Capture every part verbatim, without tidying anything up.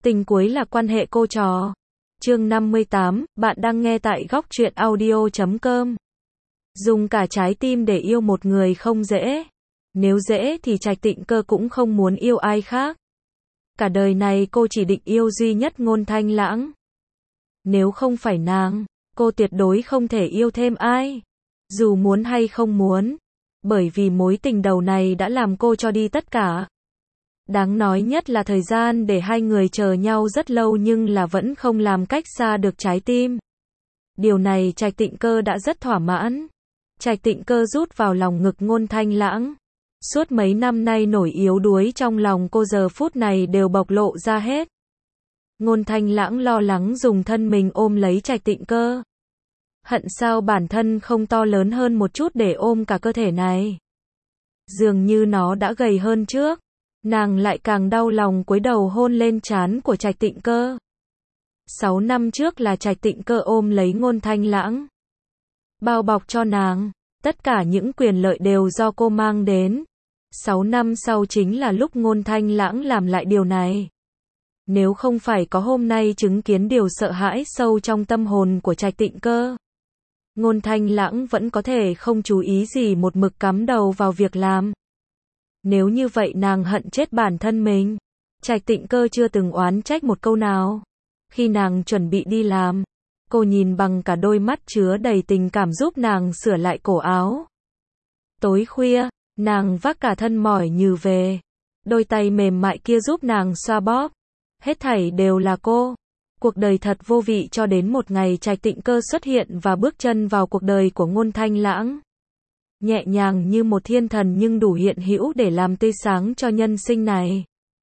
Tình cuối là quan hệ cô trò. Chương năm mươi tám, bạn đang nghe tại góc truyện audio chấm com. Dùng cả trái tim để yêu một người không dễ. Nếu dễ thì Trạch Tịnh Cơ cũng không muốn yêu ai khác. Cả đời này cô chỉ định yêu duy nhất Ngôn Thanh Lãng. Nếu không phải nàng, cô tuyệt đối không thể yêu thêm ai. Dù muốn hay không muốn. Bởi vì mối tình đầu này đã làm cô cho đi tất cả. Đáng nói nhất là thời gian để hai người chờ nhau rất lâu nhưng là vẫn không làm cách xa được trái tim. Điều này Trạch Tịnh Cơ đã rất thỏa mãn. Trạch Tịnh Cơ rút vào lòng ngực Ngôn Thanh Lãng. Suốt mấy năm nay nổi yếu đuối trong lòng cô giờ phút này đều bộc lộ ra hết. Ngôn Thanh Lãng lo lắng dùng thân mình ôm lấy Trạch Tịnh Cơ. Hận sao bản thân không to lớn hơn một chút để ôm cả cơ thể này. Dường như nó đã gầy hơn trước. Nàng lại càng đau lòng cúi đầu hôn lên trán của Trạch Tịnh Cơ. Sáu năm trước là Trạch Tịnh Cơ ôm lấy Ngôn Thanh Lãng. Bao bọc cho nàng. Tất cả những quyền lợi đều do cô mang đến. Sáu năm sau chính là lúc Ngôn Thanh Lãng làm lại điều này. Nếu không phải có hôm nay chứng kiến điều sợ hãi sâu trong tâm hồn của Trạch Tịnh Cơ, Ngôn Thanh Lãng vẫn có thể không chú ý gì một mực cắm đầu vào việc làm. Nếu như vậy nàng hận chết bản thân mình. Trạch Tịnh Cơ chưa từng oán trách một câu nào. Khi nàng chuẩn bị đi làm, cô nhìn bằng cả đôi mắt chứa đầy tình cảm giúp nàng sửa lại cổ áo. Tối khuya, nàng vác cả thân mỏi nhừ về. Đôi tay mềm mại kia giúp nàng xoa bóp. Hết thảy đều là cô. Cuộc đời thật vô vị cho đến một ngày Trạch Tịnh Cơ xuất hiện và bước chân vào cuộc đời của Ngôn Thanh Lãng. Nhẹ nhàng như một thiên thần nhưng đủ hiện hữu để làm tươi sáng cho nhân sinh này.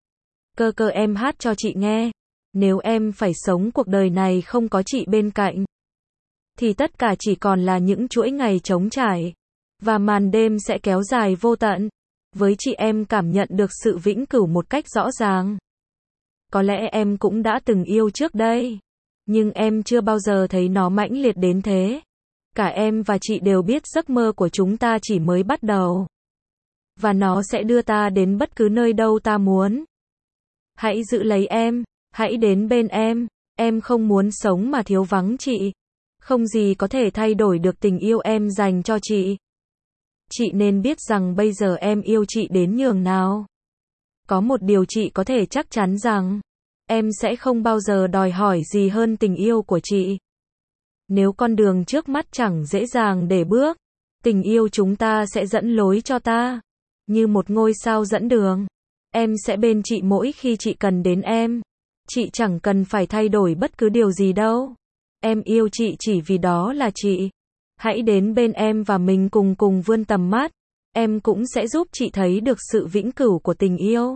Cơ cơ em hát cho chị nghe. Nếu em phải sống cuộc đời này không có chị bên cạnh, thì tất cả chỉ còn là những chuỗi ngày trống trải. Và màn đêm sẽ kéo dài vô tận. Với chị em cảm nhận được sự vĩnh cửu một cách rõ ràng. Có lẽ em cũng đã từng yêu trước đây. Nhưng em chưa bao giờ thấy nó mãnh liệt đến thế. Cả em và chị đều biết giấc mơ của chúng ta chỉ mới bắt đầu. Và nó sẽ đưa ta đến bất cứ nơi đâu ta muốn. Hãy giữ lấy em. Hãy đến bên em. Em không muốn sống mà thiếu vắng chị. Không gì có thể thay đổi được tình yêu em dành cho chị. Chị nên biết rằng bây giờ em yêu chị đến nhường nào. Có một điều chị có thể chắc chắn rằng, em sẽ không bao giờ đòi hỏi gì hơn tình yêu của chị. Nếu con đường trước mắt chẳng dễ dàng để bước, tình yêu chúng ta sẽ dẫn lối cho ta. Như một ngôi sao dẫn đường. Em sẽ bên chị mỗi khi chị cần đến em. Chị chẳng cần phải thay đổi bất cứ điều gì đâu. Em yêu chị chỉ vì đó là chị. Hãy đến bên em và mình cùng cùng vươn tầm mắt. Em cũng sẽ giúp chị thấy được sự vĩnh cửu của tình yêu.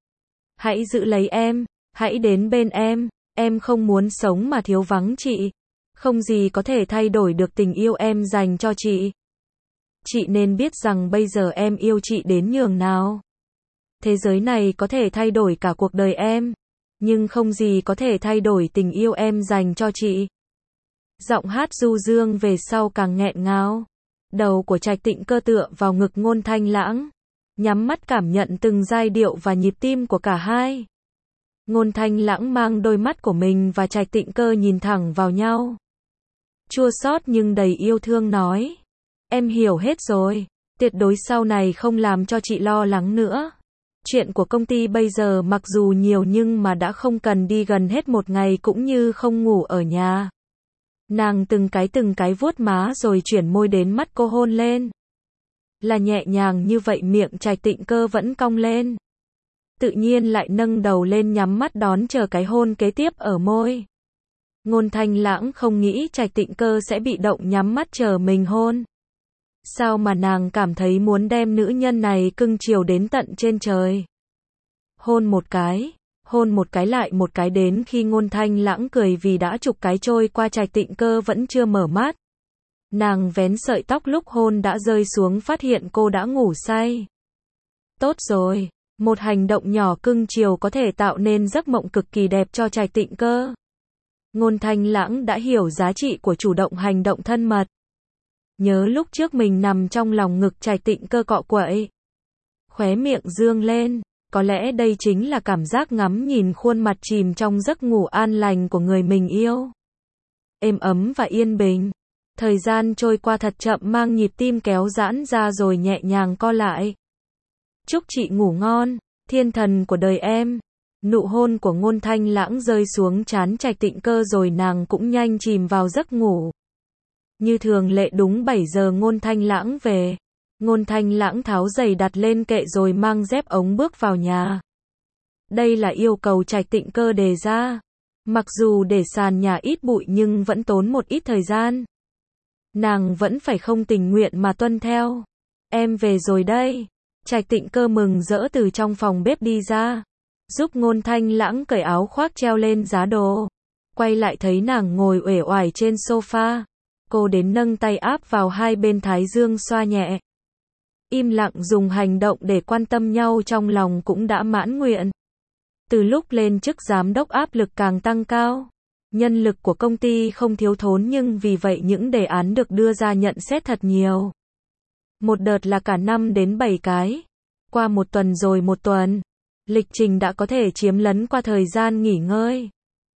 Hãy giữ lấy em. Hãy đến bên em. Em không muốn sống mà thiếu vắng chị. Không gì có thể thay đổi được tình yêu em dành cho chị. Chị nên biết rằng bây giờ em yêu chị đến nhường nào. Thế giới này có thể thay đổi cả cuộc đời em. Nhưng không gì có thể thay đổi tình yêu em dành cho chị. Giọng hát du dương về sau càng nghẹn ngào. Đầu của Trạch Tịnh Cơ tựa vào ngực Ngôn Thanh Lãng. Nhắm mắt cảm nhận từng giai điệu và nhịp tim của cả hai. Ngôn Thanh Lãng mang đôi mắt của mình và Trạch Tịnh Cơ nhìn thẳng vào nhau. Chua xót nhưng đầy yêu thương nói. Em hiểu hết rồi. Tuyệt đối sau này không làm cho chị lo lắng nữa. Chuyện của công ty bây giờ mặc dù nhiều nhưng mà đã không cần đi gần hết một ngày cũng như không ngủ ở nhà. Nàng từng cái từng cái vuốt má rồi chuyển môi đến mắt cô hôn lên. Là nhẹ nhàng như vậy miệng Trạch Tịnh Cơ vẫn cong lên. Tự nhiên lại nâng đầu lên nhắm mắt đón chờ cái hôn kế tiếp ở môi. Ngôn Thanh Lãng không nghĩ Trạch Tịnh Cơ sẽ bị động nhắm mắt chờ mình hôn. Sao mà nàng cảm thấy muốn đem nữ nhân này cưng chiều đến tận trên trời. Hôn một cái. Hôn một cái lại một cái đến khi Ngôn Thanh Lãng cười vì đã chục cái trôi qua Trạch Tịnh Cơ vẫn chưa mở mắt. Nàng vén sợi tóc lúc hôn đã rơi xuống phát hiện cô đã ngủ say. Tốt rồi, một hành động nhỏ cưng chiều có thể tạo nên giấc mộng cực kỳ đẹp cho Trạch Tịnh Cơ. Ngôn Thanh Lãng đã hiểu giá trị của chủ động hành động thân mật. Nhớ lúc trước mình nằm trong lòng ngực Trạch Tịnh Cơ cọ quậy. Khóe miệng dương lên. Có lẽ đây chính là cảm giác ngắm nhìn khuôn mặt chìm trong giấc ngủ an lành của người mình yêu. Êm ấm và yên bình. Thời gian trôi qua thật chậm, mang nhịp tim kéo giãn ra rồi nhẹ nhàng co lại. Chúc chị ngủ ngon, thiên thần của đời em. Nụ hôn của Ngôn Thanh Lãng rơi xuống trán Trạch Tịnh Cơ rồi nàng cũng nhanh chìm vào giấc ngủ. Như thường lệ đúng bảy giờ Ngôn Thanh Lãng về. Ngôn Thanh Lãng tháo giày đặt lên kệ rồi mang dép ống bước vào nhà. Đây là yêu cầu Trạch Tịnh Cơ đề ra. Mặc dù để sàn nhà ít bụi nhưng vẫn tốn một ít thời gian. Nàng vẫn phải không tình nguyện mà tuân theo. Em về rồi đây. Trạch Tịnh Cơ mừng rỡ từ trong phòng bếp đi ra. Giúp Ngôn Thanh Lãng cởi áo khoác treo lên giá đồ. Quay lại thấy nàng ngồi uể oải trên sofa. Cô đến nâng tay áp vào hai bên thái dương xoa nhẹ. Im lặng dùng hành động để quan tâm nhau trong lòng cũng đã mãn nguyện. Từ lúc lên chức giám đốc áp lực càng tăng cao. Nhân lực của công ty không thiếu thốn nhưng vì vậy những đề án được đưa ra nhận xét thật nhiều. Một đợt là cả năm đến bảy cái. Qua một tuần rồi một tuần. Lịch trình đã có thể chiếm lấn qua thời gian nghỉ ngơi.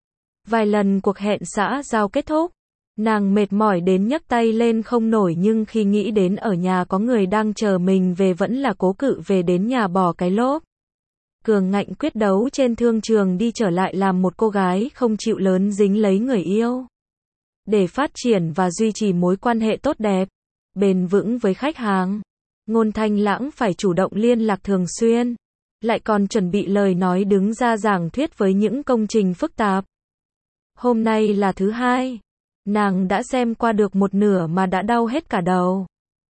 Vài lần cuộc hẹn xã giao kết thúc. Nàng mệt mỏi đến nhấc tay lên không nổi nhưng khi nghĩ đến ở nhà có người đang chờ mình về vẫn là cố cự về đến nhà bỏ cái lốp. Cường ngạnh quyết đấu trên thương trường đi trở lại làm một cô gái không chịu lớn dính lấy người yêu. Để phát triển và duy trì mối quan hệ tốt đẹp, bền vững với khách hàng, Ngôn Thanh Lãng phải chủ động liên lạc thường xuyên. Lại còn chuẩn bị lời nói đứng ra giảng thuyết với những công trình phức tạp. Hôm nay là thứ hai. Nàng đã xem qua được một nửa mà đã đau hết cả đầu.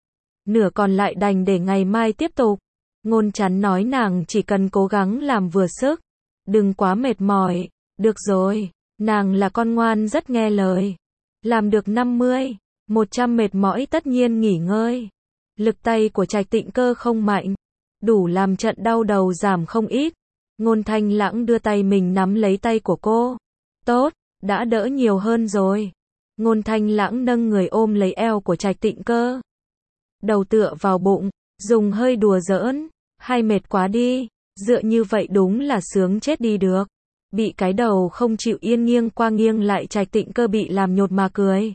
Nửa còn lại đành để ngày mai tiếp tục. Ngôn Chắn nói nàng chỉ cần cố gắng làm vừa sức. Đừng quá mệt mỏi. Được rồi. Nàng là con ngoan rất nghe lời. Làm được năm mươi, một trăm mệt mỏi tất nhiên nghỉ ngơi. Lực tay của Trạch Tịnh Cơ không mạnh. Đủ làm trận đau đầu giảm không ít. Ngôn Thanh Lãng đưa tay mình nắm lấy tay của cô. Tốt, đã đỡ nhiều hơn rồi. Ngôn Thanh Lãng nâng người ôm lấy eo của Trạch Tịnh Cơ. Đầu tựa vào bụng, dùng hơi đùa giỡn. Hay mệt quá đi, dựa như vậy đúng là sướng chết đi được. Bị cái đầu không chịu yên nghiêng qua nghiêng lại Trạch Tịnh Cơ bị làm nhột mà cười.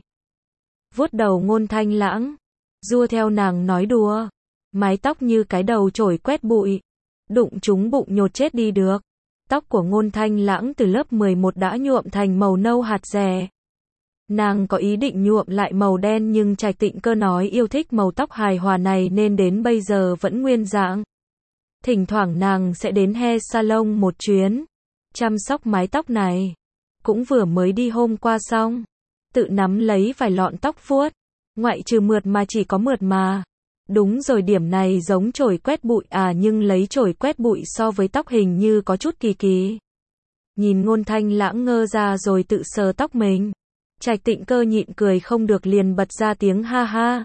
Vuốt đầu Ngôn Thanh Lãng. Dua theo nàng nói đùa. Mái tóc như cái đầu chổi quét bụi. Đụng trúng bụng nhột chết đi được. Tóc của Ngôn Thanh Lãng từ lớp mười một đã nhuộm thành màu nâu hạt dẻ. Nàng có ý định nhuộm lại màu đen nhưng Trạch Tịnh Cơ nói yêu thích màu tóc hài hòa này nên đến bây giờ vẫn nguyên dạng. Thỉnh thoảng nàng sẽ đến hair salon một chuyến. Chăm sóc mái tóc này. Cũng vừa mới đi hôm qua xong. Tự nắm lấy vài lọn tóc vuốt. Ngoại trừ mượt mà chỉ có mượt mà. Đúng rồi, điểm này giống chổi quét bụi à, nhưng lấy chổi quét bụi so với tóc hình như có chút kỳ kỳ. Nhìn Ngôn Thanh Lãng ngơ ra rồi tự sờ tóc mình. Trạch Tịnh Cơ nhịn cười không được liền bật ra tiếng ha ha.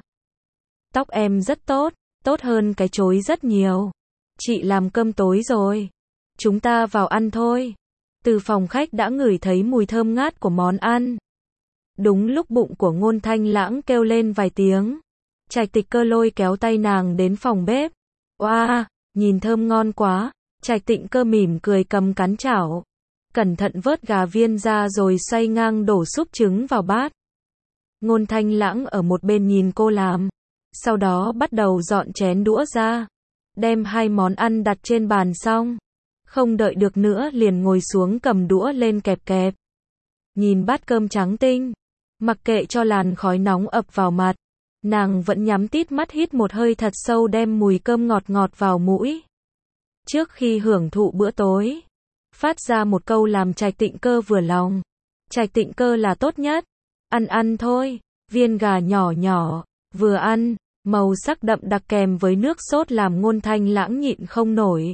Tóc em rất tốt, tốt hơn cái chối rất nhiều. Chị làm cơm tối rồi. Chúng ta vào ăn thôi. Từ phòng khách đã ngửi thấy mùi thơm ngát của món ăn. Đúng lúc bụng của Ngôn Thanh Lãng kêu lên vài tiếng. Trạch Tịnh Cơ lôi kéo tay nàng đến phòng bếp. Oa, nhìn thơm ngon quá. Trạch Tịnh Cơ mỉm cười cầm cán chảo. Cẩn thận vớt gà viên ra rồi xoay ngang đổ súp trứng vào bát. Ngôn Thanh Lãng ở một bên nhìn cô làm. Sau đó bắt đầu dọn chén đũa ra. Đem hai món ăn đặt trên bàn xong. Không đợi được nữa liền ngồi xuống cầm đũa lên kẹp kẹp. Nhìn bát cơm trắng tinh. Mặc kệ cho làn khói nóng ập vào mặt. Nàng vẫn nhắm tít mắt hít một hơi thật sâu đem mùi cơm ngọt ngọt vào mũi. Trước khi hưởng thụ bữa tối. Phát ra một câu làm Trạch Tịnh Cơ vừa lòng. Trạch Tịnh Cơ là tốt nhất. Ăn ăn thôi. Viên gà nhỏ nhỏ. Vừa ăn. Màu sắc đậm đặc kèm với nước sốt làm Ngôn Thanh Lãng nhịn không nổi.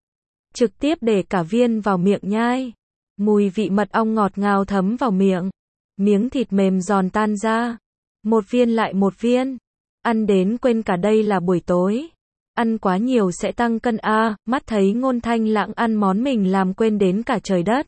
Trực tiếp để cả viên vào miệng nhai. Mùi vị mật ong ngọt ngào thấm vào miệng. Miếng thịt mềm giòn tan ra. Một viên lại một viên. Ăn đến quên cả đây là buổi tối. Ăn quá nhiều sẽ tăng cân a. À, mắt thấy Ngôn Thanh Lãng ăn món mình làm quên đến cả trời đất.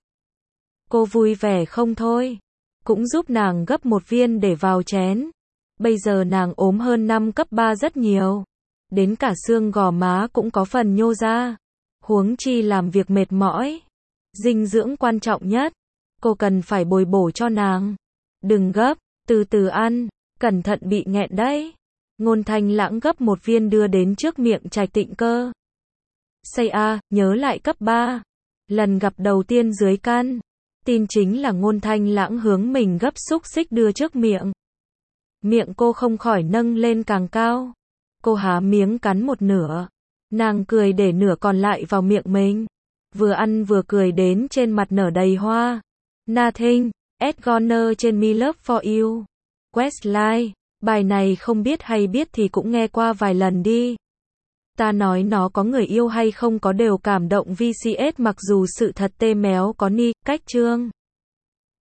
Cô vui vẻ không thôi. Cũng giúp nàng gấp một viên để vào chén. Bây giờ nàng ốm hơn năm cấp ba rất nhiều. Đến cả xương gò má cũng có phần nhô ra. Huống chi làm việc mệt mỏi. Dinh dưỡng quan trọng nhất. Cô cần phải bồi bổ cho nàng. Đừng gấp, từ từ ăn, cẩn thận bị nghẹn đấy. Ngôn Thanh Lãng gấp một viên đưa đến trước miệng Trạch Tịnh Cơ. Say a, nhớ lại cấp ba. Lần gặp đầu tiên dưới can. Tin chính là Ngôn Thanh Lãng hướng mình gấp xúc xích đưa trước miệng. Miệng cô không khỏi nâng lên càng cao. Cô há miếng cắn một nửa. Nàng cười để nửa còn lại vào miệng mình. Vừa ăn vừa cười đến trên mặt nở đầy hoa. Nothing, as gonna trên Me Love For You. Westlife, bài này không biết hay biết thì cũng nghe qua vài lần đi. Ta nói nó có người yêu hay không có đều cảm động vê xê ét mặc dù sự thật tê méo có ni, cách chương.